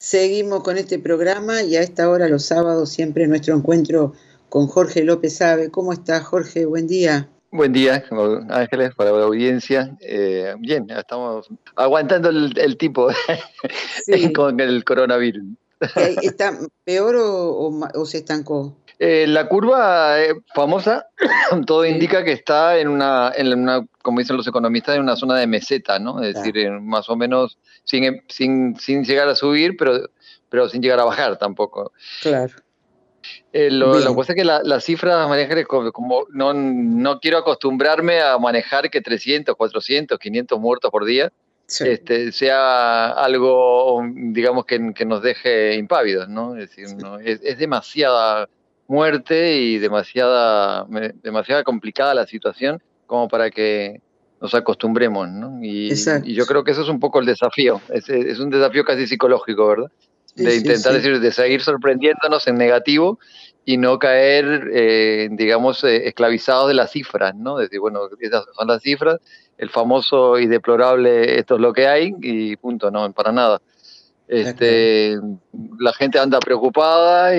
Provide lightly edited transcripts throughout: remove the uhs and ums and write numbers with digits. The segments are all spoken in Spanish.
Seguimos con este programa y a esta hora los sábados siempre nuestro encuentro con Jorge López Sabe. ¿Cómo estás, Jorge? Buen día. Buen día, Ángeles, para la audiencia. Bien, estamos aguantando el tipo Sí, con el coronavirus. ¿está peor o se estancó? La curva famosa, todo Sí, indica que está como dicen los economistas, en una zona de meseta, ¿no? Es decir, está, más o menos sin llegar a subir, pero sin llegar a bajar tampoco. claro. La Bien, cosa es que las cifras, María Ángeles, como no quiero acostumbrarme a manejar que 300, 400, 500 muertos por día sí, sea algo, digamos, que nos deje impávidos, ¿no? Es decir, sí, no, es demasiada muerte y demasiada complicada la situación como para que nos acostumbremos, ¿no? Y yo exacto. creo que eso es un poco el desafío, es un desafío casi psicológico, ¿verdad? Sí, De sí, intentar sí. decir, de seguir sorprendiéndonos en negativo y no caer, digamos, esclavizados de las cifras, ¿no? Es decir, bueno, esas son las cifras, el famoso y deplorable esto es lo que hay y punto, no, para nada. Está claro. Este, la gente anda preocupada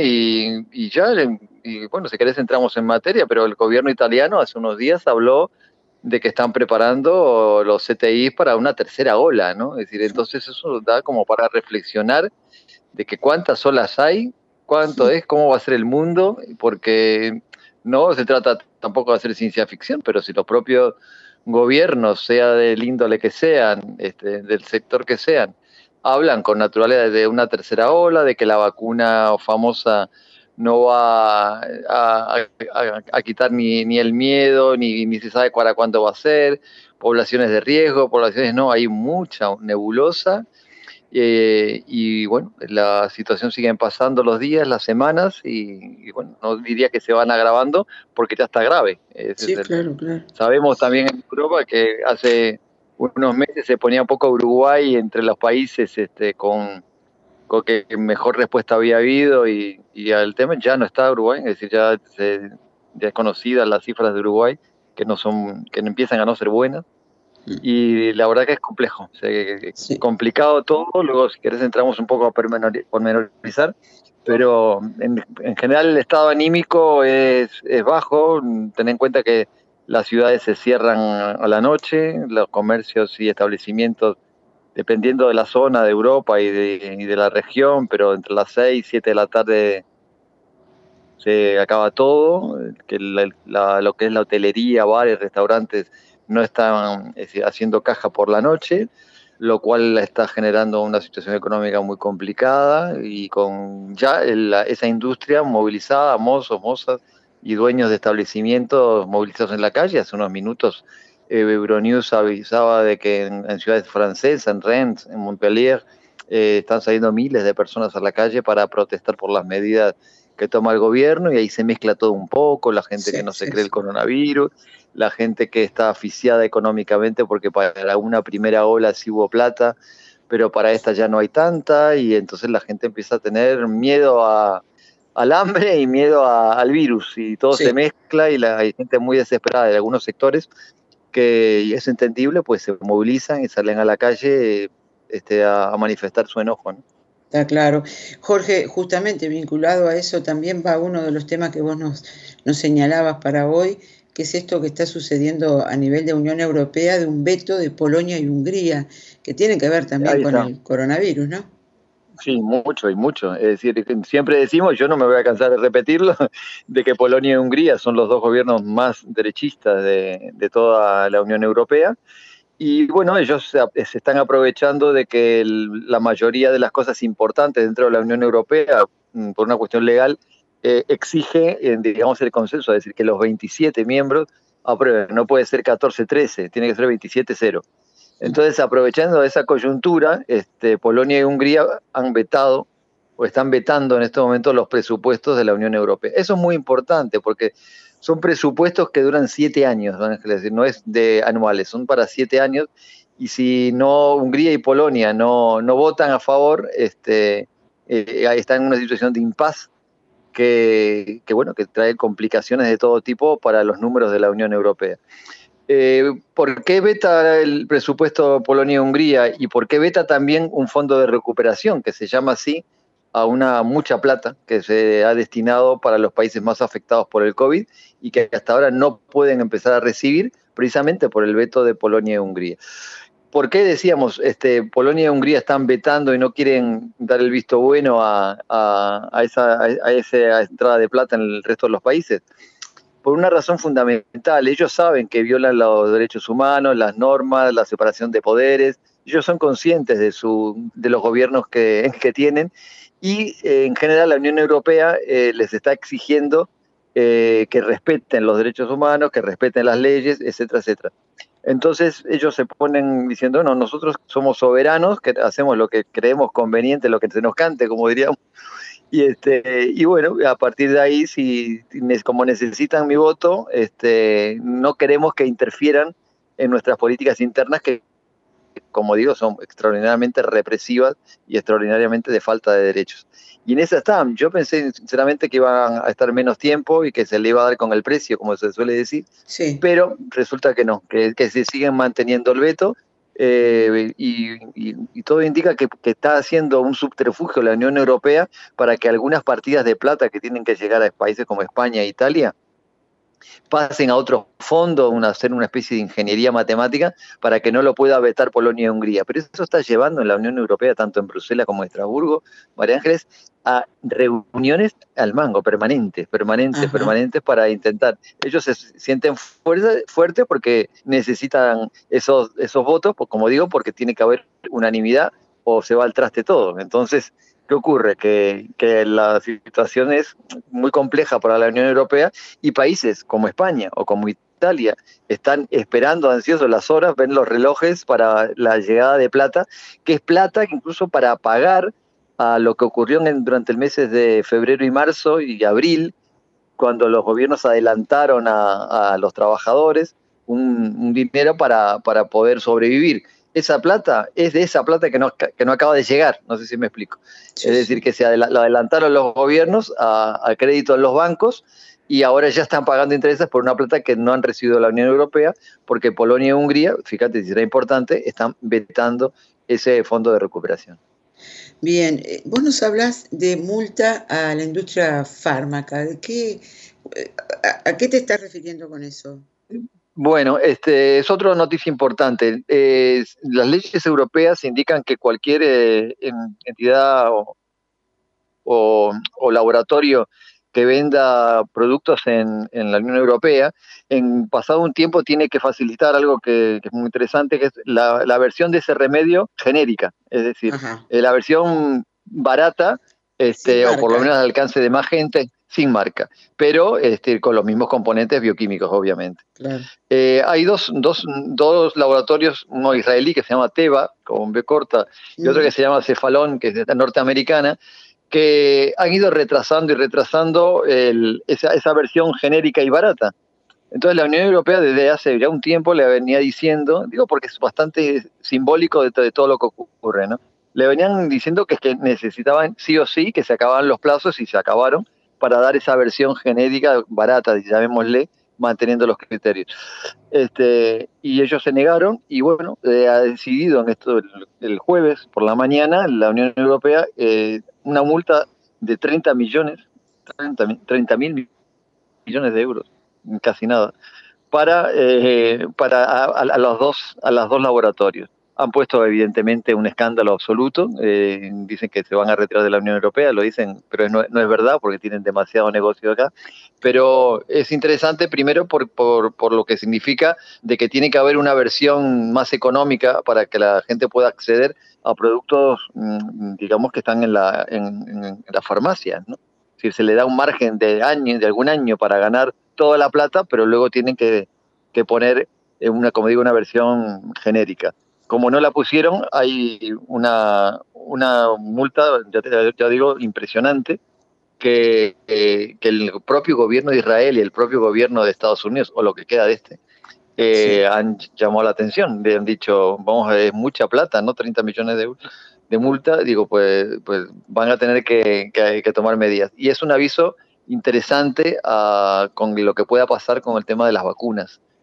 y bueno, si querés entramos en materia, pero el gobierno italiano hace unos días habló de que están preparando los CTI para una tercera ola, ¿no? Es decir, entonces eso da como para reflexionar de que cuántas olas hay, cuánto es, cómo va a ser el mundo, porque no se trata tampoco de hacer ciencia ficción, pero si los propios gobiernos, sea del índole que sean, del sector que sean, hablan con naturalidad de una tercera ola, de que la vacuna famosa no va a quitar ni el miedo, ni se sabe para cuándo va a ser, poblaciones de riesgo, poblaciones no, hay mucha nebulosa y bueno, la situación sigue pasando los días, las semanas y bueno, no diría que se van agravando porque ya está grave. Sí, claro, claro. Sabemos también en Europa que hace unos meses se ponía un poco Uruguay entre los países con que mejor respuesta había habido y al tema ya no está Uruguay, es decir, ya es conocidas las cifras de Uruguay que no empiezan a no ser buenas. Mm, Y la verdad que es complejo, o sea, sí, complicado todo, luego si querés entramos un poco a pormenorizar, pero en general el estado anímico es bajo, ten en cuenta que las ciudades se cierran a la noche, los comercios y establecimientos, dependiendo de la zona de Europa y de la región, pero entre las 6 y 7 de la tarde se acaba todo, que lo que es la hotelería, bares, restaurantes no están haciendo caja por la noche, lo cual está generando una situación económica muy complicada y con ya esa industria movilizada, mozos, mozas y dueños de establecimientos movilizados en la calle. Hace unos minutos Euronews avisaba de que en ciudades francesas, en Rennes, en Montpellier, están saliendo miles de personas a la calle para protestar por las medidas que toma el gobierno y ahí se mezcla todo un poco, la gente que sí, no se sí, cree el sí. coronavirus, la gente que está asfixiada económicamente porque para una primera ola sí hubo plata, pero para esta ya no hay tanta y entonces la gente empieza a tener miedo al hambre y miedo al virus y todo se Sí. mezcla y hay gente muy desesperada de algunos sectores que, y es entendible, pues se movilizan y salen a la calle a manifestar su enojo, ¿no? Está claro. Jorge, justamente vinculado a eso también va uno de los temas que vos nos señalabas para hoy, que es esto que está sucediendo a nivel de Unión Europea de un veto de Polonia y Hungría, que tiene que ver también Ahí con está. el coronavirus, ¿no? Sí, mucho y mucho. Es decir, siempre decimos, yo no me voy a cansar de repetirlo, de que Polonia y Hungría son los dos gobiernos más derechistas de toda la Unión Europea. Y bueno, ellos se están aprovechando de que la mayoría de las cosas importantes dentro de la Unión Europea, por una cuestión legal, exige, digamos, el consenso, es decir, que los 27 miembros aprueben. No puede ser 14-13, tiene que ser 27-0. Entonces, aprovechando esa coyuntura, Polonia y Hungría han vetado o están vetando en este momento los presupuestos de la Unión Europea. Eso es muy importante porque son presupuestos que duran 7 años, ¿no? Es decir, no es de anuales, son para 7 años. Y si no Hungría y Polonia no votan a favor, están en una situación de impas bueno, que trae complicaciones de todo tipo para los números de la Unión Europea. ¿Por qué veta el presupuesto Polonia-Hungría y por qué veta también un fondo de recuperación que se llama así a una mucha plata que se ha destinado para los países más afectados por el COVID y que hasta ahora no pueden empezar a recibir precisamente por el veto de Polonia y Hungría? ¿Por qué decíamos Polonia y Hungría están vetando y no quieren dar el visto bueno a esa entrada de plata en el resto de los países? Por una razón fundamental. Ellos saben que violan los derechos humanos, las normas, la separación de poderes. Ellos son conscientes de los gobiernos que tienen y en general la Unión Europea les está exigiendo que respeten los derechos humanos, que respeten las leyes, etcétera, etcétera. Entonces ellos se ponen diciendo, no, nosotros somos soberanos, que hacemos lo que creemos conveniente, lo que se nos cante, como diríamos. Y bueno, a partir de ahí, como necesitan mi voto, no queremos que interfieran en nuestras políticas internas que, como digo, son extraordinariamente represivas y extraordinariamente de falta de derechos. Y en esa están. Yo pensé sinceramente que iban a estar menos tiempo y que se le iba a dar con el precio, como se suele decir, Sí. pero resulta que no, que se siguen manteniendo el veto. Y todo indica que está haciendo un subterfugio la Unión Europea para que algunas partidas de plata que tienen que llegar a países como España e Italia pasen a otro fondo, hacer una especie de ingeniería matemática para que no lo pueda vetar Polonia y Hungría. Pero eso está llevando en la Unión Europea, tanto en Bruselas como en Estrasburgo, María Ángeles, a reuniones al mango, permanentes, para intentar. Ellos se sienten fuertes porque necesitan esos votos, pues, como digo, porque tiene que haber unanimidad o se va al traste todo. Entonces, ¿qué ocurre? Que la situación es muy compleja para la Unión Europea y países como España o como Italia están esperando ansiosos las horas, ven los relojes para la llegada de plata, que es plata que incluso para pagar a lo que ocurrió durante el meses de febrero y marzo y abril, cuando los gobiernos adelantaron a los trabajadores un dinero para poder sobrevivir. Esa plata es de esa plata que no acaba de llegar, no sé si me explico. Sí, es decir, que lo adelantaron los gobiernos a crédito en los bancos y ahora ya están pagando intereses por una plata que no han recibido de la Unión Europea, porque Polonia y Hungría, fíjate si era importante, están vetando ese fondo de recuperación. Bien, vos nos hablás de multa a la industria fármaca. ¿A qué te estás refiriendo con eso? Bueno, es otra noticia importante. Las leyes europeas indican que cualquier entidad o laboratorio que venda productos en la Unión Europea, en pasado un tiempo tiene que facilitar algo que es muy interesante, que es la versión de ese remedio genérica, es decir, la versión barata, o por lo menos al alcance de más gente, sin marca, pero con los mismos componentes bioquímicos, obviamente. Claro. Hay dos laboratorios, uno israelí que se llama Teva, con B corta, y otro que se llama Cefalón, que es norteamericana, que han ido retrasando y retrasando esa versión genérica y barata. Entonces la Unión Europea desde hace ya un tiempo le venía diciendo, digo porque es bastante simbólico de todo lo que ocurre, ¿no? Le venían diciendo que necesitaban sí o sí, que se acababan los plazos y se acabaron para dar esa versión genérica barata, llamémosle, manteniendo los criterios. Y ellos se negaron y bueno, ha decidido en esto el jueves por la mañana la Unión Europea una multa de 30 mil millones de euros, casi nada, para los dos laboratorios. Han puesto evidentemente un escándalo absoluto, dicen que se van a retirar de la Unión Europea, lo dicen, pero no es verdad porque tienen demasiado negocio acá, pero es interesante primero por lo que significa de que tiene que haber una versión más económica para que la gente pueda acceder a productos, digamos, que están en las farmacias, ¿no? Es decir, se le da un margen de algún año para ganar toda la plata, pero luego tienen que poner una versión genérica. Como no la pusieron, hay una multa, ya digo, impresionante, que el propio gobierno de Israel y el propio gobierno de Estados Unidos, o lo que queda de han llamado la atención, le han dicho, es mucha plata, ¿no? 30 millones de euros de multa, digo, pues van a tener que tomar medidas. Y es un aviso interesante con lo que pueda pasar con el tema de las vacunas.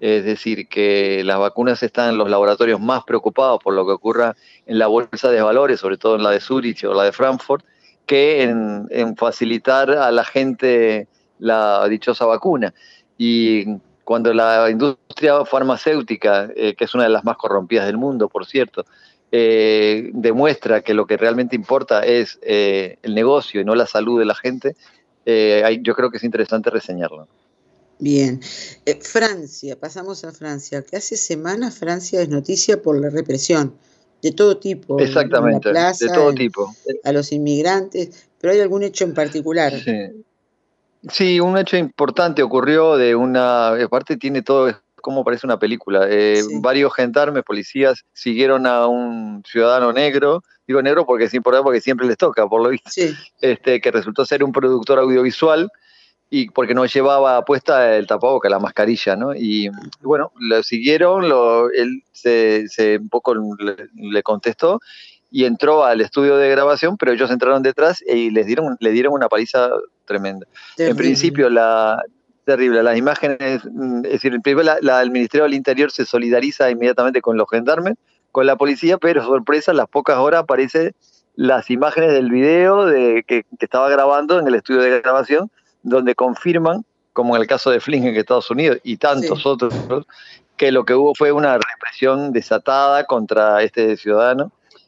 Es decir, que las vacunas están en los laboratorios más preocupados por lo que ocurra en la bolsa de valores, sobre todo en la de Zurich o la de Frankfurt, que en facilitar a la gente la dichosa vacuna. Y cuando la industria farmacéutica, que es una de las más corrompidas del mundo, por cierto, demuestra que lo que realmente importa es el negocio y no la salud de la gente, yo creo que es interesante reseñarlo. Bien. Francia, pasamos a Francia, que hace semanas Francia es noticia por la represión de todo tipo, en la Exactamente, de plaza, todo tipo. a los inmigrantes, pero ¿hay algún hecho en particular? Sí. Sí, un hecho importante ocurrió aparte tiene todo, es como parece una película. Sí, Varios gendarmes, policías, siguieron a un ciudadano negro, digo negro porque es importante porque siempre les toca, por lo visto, sí, que resultó ser un productor audiovisual y porque no llevaba puesta el tapaboca, la mascarilla, ¿no? Y bueno, lo siguieron, él un poco le contestó y entró al estudio de grabación, pero ellos entraron detrás y le dieron una paliza tremenda. En terrible. principio, terrible, las imágenes, es decir, el Ministerio del Interior se solidariza inmediatamente con los gendarmes, con la policía, pero sorpresa, a las pocas horas aparecen las imágenes del video que estaba grabando en el estudio de grabación, donde confirman, como en el caso de Flynn en Estados Unidos y tantos Sí. otros, que lo que hubo fue una represión desatada contra este ciudadano,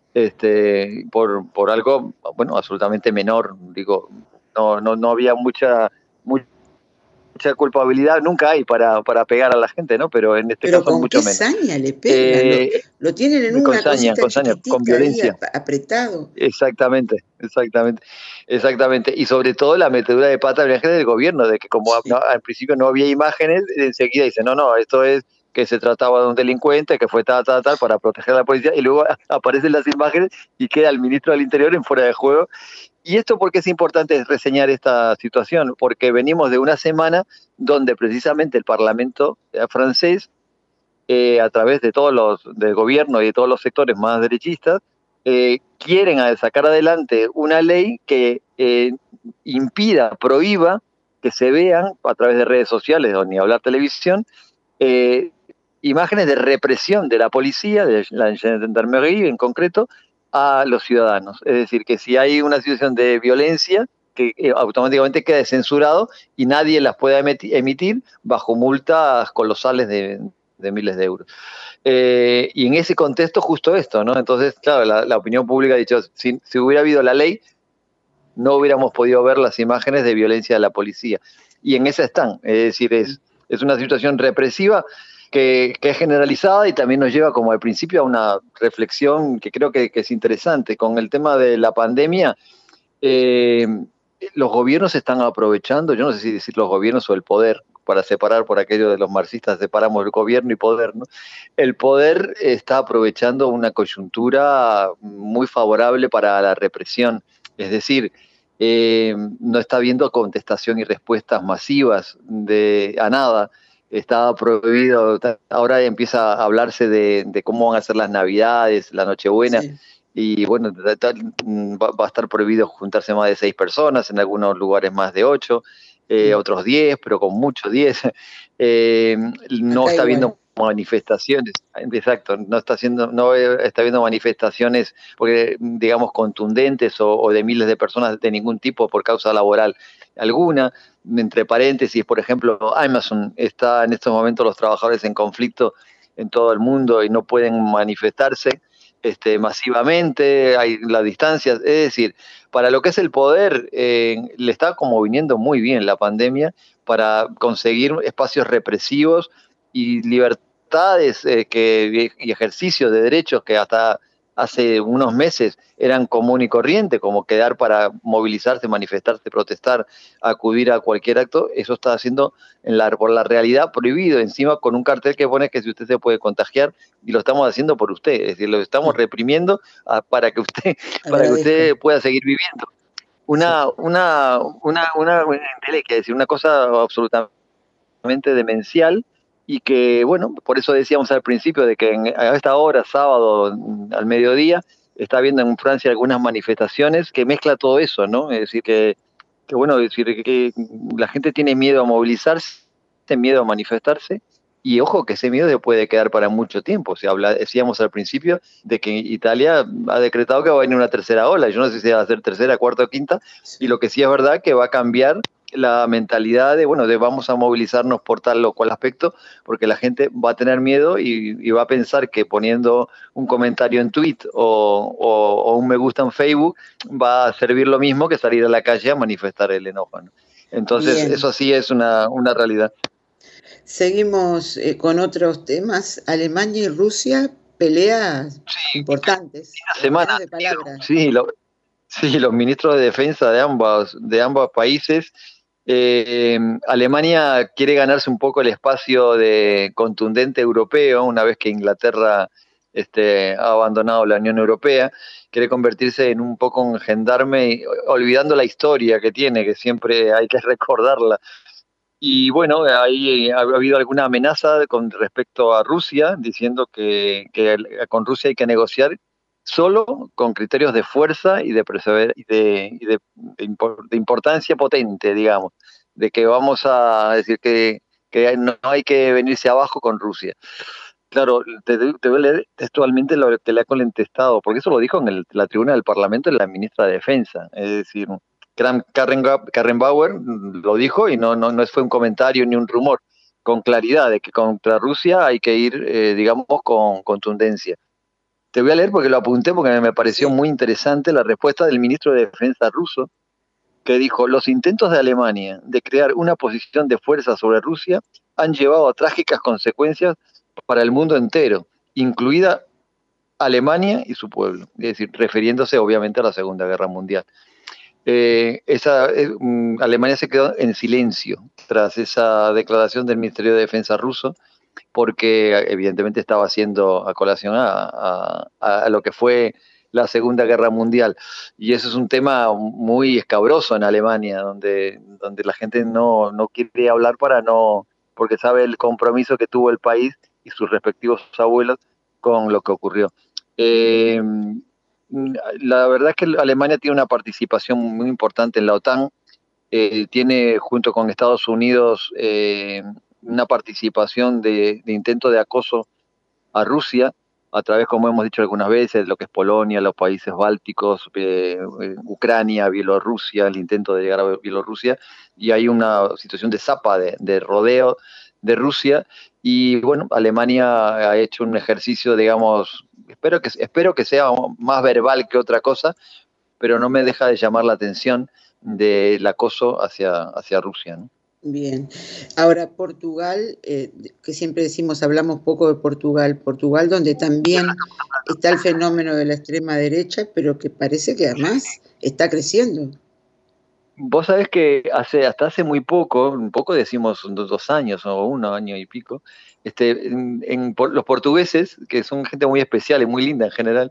por algo, bueno, absolutamente menor. Digo, no había mucha culpabilidad, nunca hay para pegar a la gente, ¿no? Pero en este Pero caso con qué mucho menos. saña le pegan, lo tienen en Con una saña, cosita con chiquitita ahí violencia. apretado. Exactamente, exactamente, exactamente. Y sobre todo la metedura de pata del gobierno, de que como Sí. al principio no había imágenes, enseguida dicen, no, esto es que se trataba de un delincuente, que fue tal, para proteger a la policía, y luego aparecen las imágenes y queda el ministro del Interior en fuera de juego. Y esto porque es importante reseñar esta situación, porque venimos de una semana donde precisamente el Parlamento francés, a través de del gobierno y de todos los sectores más derechistas, quieren sacar adelante una ley que prohíba que se vean a través de redes sociales o ni hablar televisión, eh, imágenes de represión de la policía, de la gendarmerie en concreto, a los ciudadanos. Es decir, que si hay una situación de violencia, que automáticamente quede censurado y nadie las pueda emitir bajo multas colosales de miles de euros. Y en ese contexto justo esto, ¿no? Entonces, claro, la opinión pública ha dicho, si hubiera habido la ley, no hubiéramos podido ver las imágenes de violencia de la policía. Y en esa están, es decir, es una situación represiva que es generalizada y también nos lleva, como al principio, a una reflexión que creo que es interesante. Con el tema de la pandemia, eh, los gobiernos están aprovechando, yo no sé si decir los gobiernos o el poder, para separar por aquello de los marxistas, separamos el gobierno y poder, ¿no? El poder está aprovechando una coyuntura muy favorable para la represión, es decir, no está habiendo contestación y respuestas masivas a nada. Está prohibido, ahora empieza a hablarse de cómo van a ser las Navidades, la Nochebuena, Sí. y bueno, va a estar prohibido juntarse más de 6 personas, en algunos lugares más de 8, otros 10, pero con mucho 10. No Acá está igual. habiendo manifestaciones, exacto, no está habiendo manifestaciones, porque, digamos, contundentes o de miles de personas de ningún tipo por causa laboral alguna. Entre paréntesis, por ejemplo, Amazon está en estos momentos los trabajadores en conflicto en todo el mundo y no pueden manifestarse masivamente, hay las distancias, es decir, para lo que es el poder, le está como viniendo muy bien la pandemia para conseguir espacios represivos y libertades y ejercicios de derechos que hasta hace unos meses eran común y corriente, como quedar para movilizarse, manifestarse, protestar, acudir a cualquier acto. Eso está haciendo por la realidad prohibido, encima con un cartel que pone que si usted se puede contagiar, y lo estamos haciendo por usted, es decir, lo estamos reprimiendo para que usted Agradezco. pueda seguir viviendo. Sí. Una entelequia, es decir, una cosa absolutamente demencial, y que, bueno, por eso decíamos al principio de que a esta hora, sábado, al mediodía, está habiendo en Francia algunas manifestaciones que mezcla todo eso, ¿no? Es decir, que bueno, es decir, que la gente tiene miedo a movilizarse, tiene miedo a manifestarse, Y ojo que ese miedo se puede quedar para mucho tiempo. O sea, decíamos al principio de que Italia ha decretado que va a venir una tercera ola. Yo no sé si va a ser tercera, cuarta o quinta. Y lo que sí es verdad que va a cambiar la mentalidad de, bueno, de vamos a movilizarnos por tal o cual aspecto, porque la gente va a tener miedo y va a pensar que poniendo un comentario en tweet o un me gusta en Facebook va a servir lo mismo que salir a la calle a manifestar el enojo, ¿no? Entonces, Bien, eso sí es una realidad. seguimos con otros temas. Alemania y Rusia, peleas Sí, importantes, esta en semana, menos de palabras. sí, sí, los ministros de defensa de ambos países. Alemania quiere ganarse un poco el espacio de contundente europeo una vez que Inglaterra ha abandonado la Unión Europea. Quiere convertirse en un poco un gendarme, olvidando la historia que tiene, que siempre hay que recordarla. Y bueno, ahí ha habido alguna amenaza con respecto a Rusia, diciendo que con Rusia hay que negociar solo con criterios de fuerza y de importancia potente, digamos, de que vamos a decir que no hay que venirse abajo con Rusia. Claro, te voy a leer textualmente lo que le ha contestado, porque eso lo dijo en la tribuna del Parlamento la ministra de Defensa. Es decir, Karen Bauer lo dijo y no fue un comentario ni un rumor, con claridad de que contra Rusia hay que ir, digamos, con contundencia. Te voy a leer porque lo apunté porque me pareció Sí. muy interesante la respuesta del ministro de Defensa ruso, que dijo: los intentos de Alemania de crear una posición de fuerza sobre Rusia han llevado a trágicas consecuencias para el mundo entero, incluida Alemania y su pueblo, es decir, refiriéndose obviamente a la Segunda Guerra Mundial. Alemania se quedó en silencio tras esa declaración del Ministerio de Defensa ruso, porque evidentemente estaba haciendo a colación a lo que fue la Segunda Guerra Mundial. Y eso es un tema muy escabroso en Alemania, donde la gente no quiere hablar porque sabe el compromiso que tuvo el país y sus respectivos abuelos con lo que ocurrió. Eh, la verdad es que Alemania tiene una participación muy importante en la OTAN, tiene junto con Estados Unidos una participación de intento de acoso a Rusia a través, como hemos dicho algunas veces, de lo que es Polonia, los países bálticos, Ucrania, Bielorrusia, el intento de llegar a Bielorrusia, y hay una situación de zapa, de rodeo de Rusia, y bueno, Alemania ha hecho un ejercicio, digamos, espero que sea más verbal que otra cosa, pero no me deja de llamar la atención del acoso hacia Rusia, ¿no? Bien. Ahora, Portugal, que siempre decimos, hablamos poco de Portugal, Portugal donde también está el fenómeno de la extrema derecha, pero que parece que además está creciendo. Vos sabés que hasta hace muy poco, un poco decimos 2 años o 1 año y pico, los portugueses, que son gente muy especial y muy linda en general,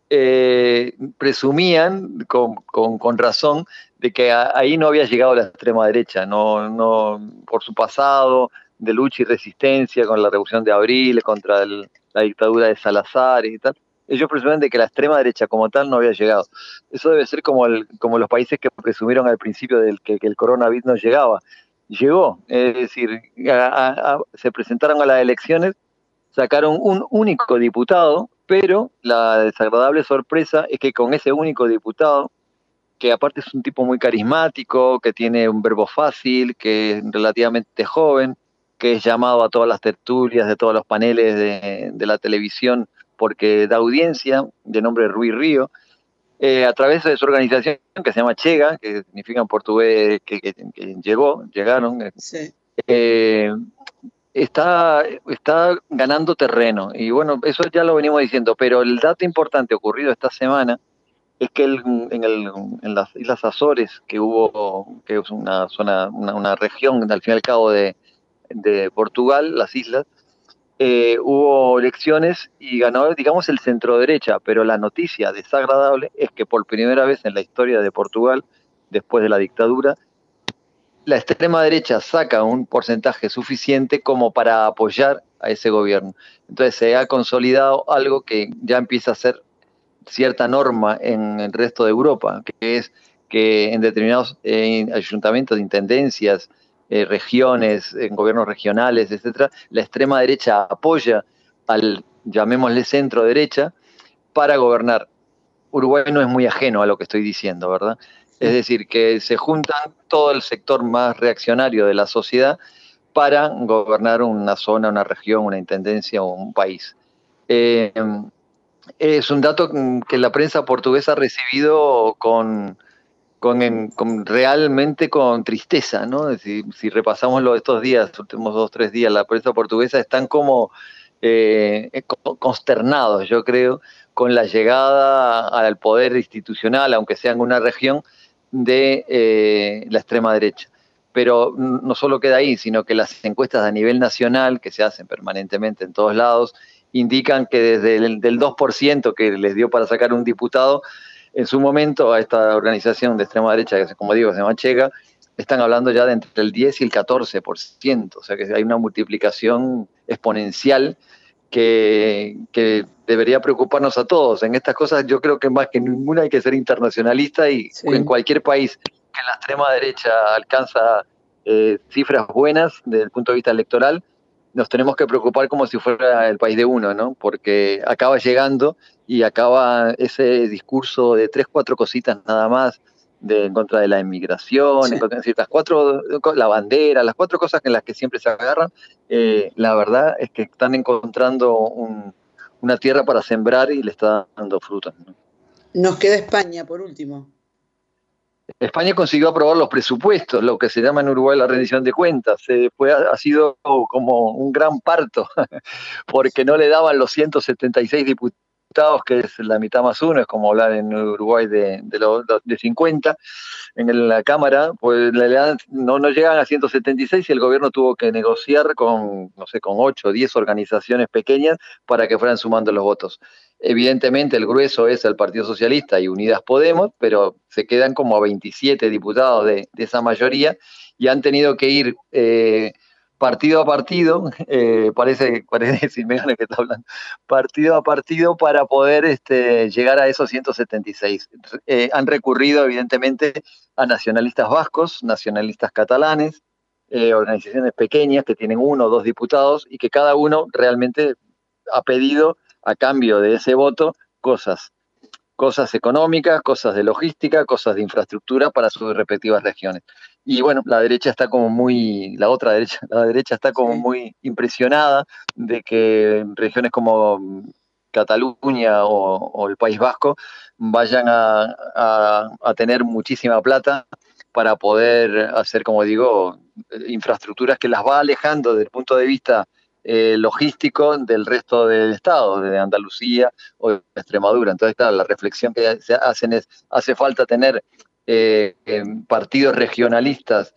presumían con razón de que ahí no había llegado la extrema derecha, por su pasado de lucha y resistencia con la Revolución de Abril, contra la dictadura de Salazar y tal. Ellos presumían de que la extrema derecha como tal no había llegado. Eso debe ser como los países que presumieron al principio que el coronavirus no llegaba. Llegó, es decir, se presentaron a las elecciones, sacaron un único diputado, pero la desagradable sorpresa es que con ese único diputado, que aparte es un tipo muy carismático, que tiene un verbo fácil, que es relativamente joven, que es llamado a todas las tertulias de todos los paneles de la televisión porque da audiencia, de nombre Rui Río, a través de su organización que se llama Chega, que significa en portugués que llegaron, Sí. eh, está ganando terreno. Y bueno, eso ya lo venimos diciendo, pero el dato importante ocurrido esta semana es que en las Islas Azores, que es una zona, una región, al fin y al cabo, de Portugal, las islas, hubo elecciones y ganó, digamos, el centro derecha, pero la noticia desagradable es que por primera vez en la historia de Portugal, después de la dictadura, la extrema derecha saca un porcentaje suficiente como para apoyar a ese gobierno. Entonces se ha consolidado algo que ya empieza a ser cierta norma en el resto de Europa, que es que en determinados ayuntamientos, intendencias, regiones, en gobiernos regionales, etcétera, la extrema derecha apoya al, llamémosle, centro derecha para gobernar. Uruguay no es muy ajeno a lo que estoy diciendo, ¿verdad? Es decir, que se juntan todo el sector más reaccionario de la sociedad para gobernar una zona, una región, una intendencia o un país. Es un dato que la prensa portuguesa ha recibido realmente con tristeza, ¿no? Es decir, si repasamos estos días, los últimos 2 o 3 días, la prensa portuguesa están como consternados, yo creo, con la llegada al poder institucional, aunque sea en una región, de la extrema derecha. Pero no solo queda ahí, sino que las encuestas a nivel nacional, que se hacen permanentemente en todos lados, indican que desde del 2% que les dio para sacar un diputado, en su momento a esta organización de extrema derecha, que como digo se llama Chega, están hablando ya de entre el 10 y el 14%, o sea que hay una multiplicación exponencial que debería preocuparnos a todos. En estas cosas yo creo que más que ninguna hay que ser internacionalista y sí, en cualquier país que la extrema derecha alcanza cifras buenas desde el punto de vista electoral, nos tenemos que preocupar como si fuera el país de uno, ¿no? Porque acaba llegando y acaba ese discurso de 3, 4 cositas nada más en contra de la inmigración, sí, en contra de ciertas 4, la bandera, las 4 cosas en las que siempre se agarran. La verdad es que están encontrando una tierra para sembrar y le está dando frutos, ¿no? Nos queda España, por último. España consiguió aprobar los presupuestos, lo que se llama en Uruguay la rendición de cuentas. Ha sido como un gran parto, porque no le daban los 176 diputados, que es la mitad más uno, es como hablar en Uruguay de 50. En la Cámara, pues no llegan a 176 y el gobierno tuvo que negociar con, no sé, con 8 o 10 organizaciones pequeñas para que fueran sumando los votos. Evidentemente el grueso es el Partido Socialista y Unidas Podemos, pero se quedan como a 27 diputados de esa mayoría y han tenido que ir partido a partido, parece Simeone que está hablando, partido a partido para poder llegar a esos 176. Han recurrido evidentemente a nacionalistas vascos, nacionalistas catalanes, organizaciones pequeñas que tienen 1 o 2 diputados y que cada uno realmente ha pedido a cambio de ese voto cosas económicas, cosas de logística, cosas de infraestructura para sus respectivas regiones. Y bueno, la derecha está como la derecha está como muy impresionada de que regiones como Cataluña o el País Vasco vayan a tener muchísima plata para poder hacer, como digo, infraestructuras que las va alejando desde el punto de vista logístico del resto del estado, de Andalucía o de Extremadura. Entonces, claro, la reflexión que se hacen es, hace falta tener partidos regionalistas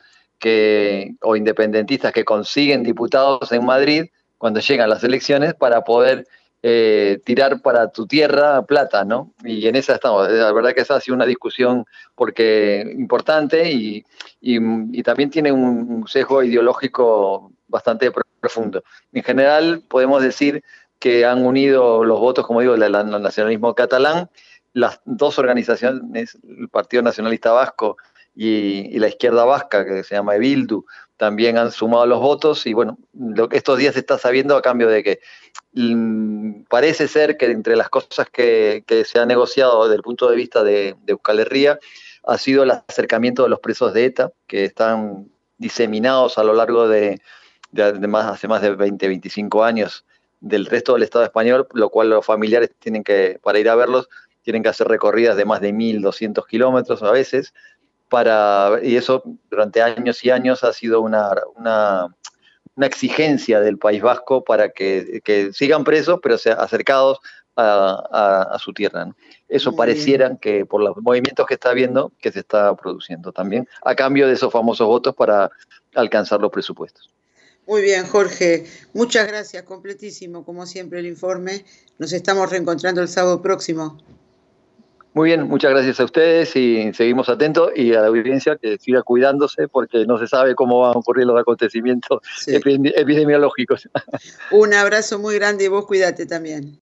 o independentistas que consiguen diputados en Madrid cuando llegan las elecciones para poder tirar para tu tierra plata, ¿no? Y en esa estamos. La verdad que esa ha sido una discusión importante y también tiene un sesgo ideológico bastante profundo. En general, podemos decir que han unido los votos, como digo, del nacionalismo catalán, las 2 organizaciones, el Partido Nacionalista Vasco y la izquierda vasca, que se llama Bildu, también han sumado los votos y bueno, lo que estos días se está sabiendo a cambio de que parece ser que entre las cosas que se han negociado desde el punto de vista de Euskal Herria ha sido el acercamiento de los presos de ETA, que están diseminados a lo largo de hace más de 20, 25 años del resto del Estado español, lo cual los familiares tienen que, para ir a verlos, tienen que hacer recorridas de más de 1.200 kilómetros a veces, y eso durante años y años ha sido una exigencia del País Vasco para que sigan presos, pero sean acercados a su tierra, ¿no? Eso pareciera que por los movimientos que está habiendo, que se está produciendo también, a cambio de esos famosos votos para alcanzar los presupuestos. Muy bien, Jorge. Muchas gracias. Completísimo, como siempre, el informe. Nos estamos reencontrando el sábado próximo. Muy bien, muchas gracias a ustedes y seguimos atentos y a la audiencia que siga cuidándose porque no se sabe cómo van a ocurrir los acontecimientos epidemiológicos. Un abrazo muy grande y vos cuídate también.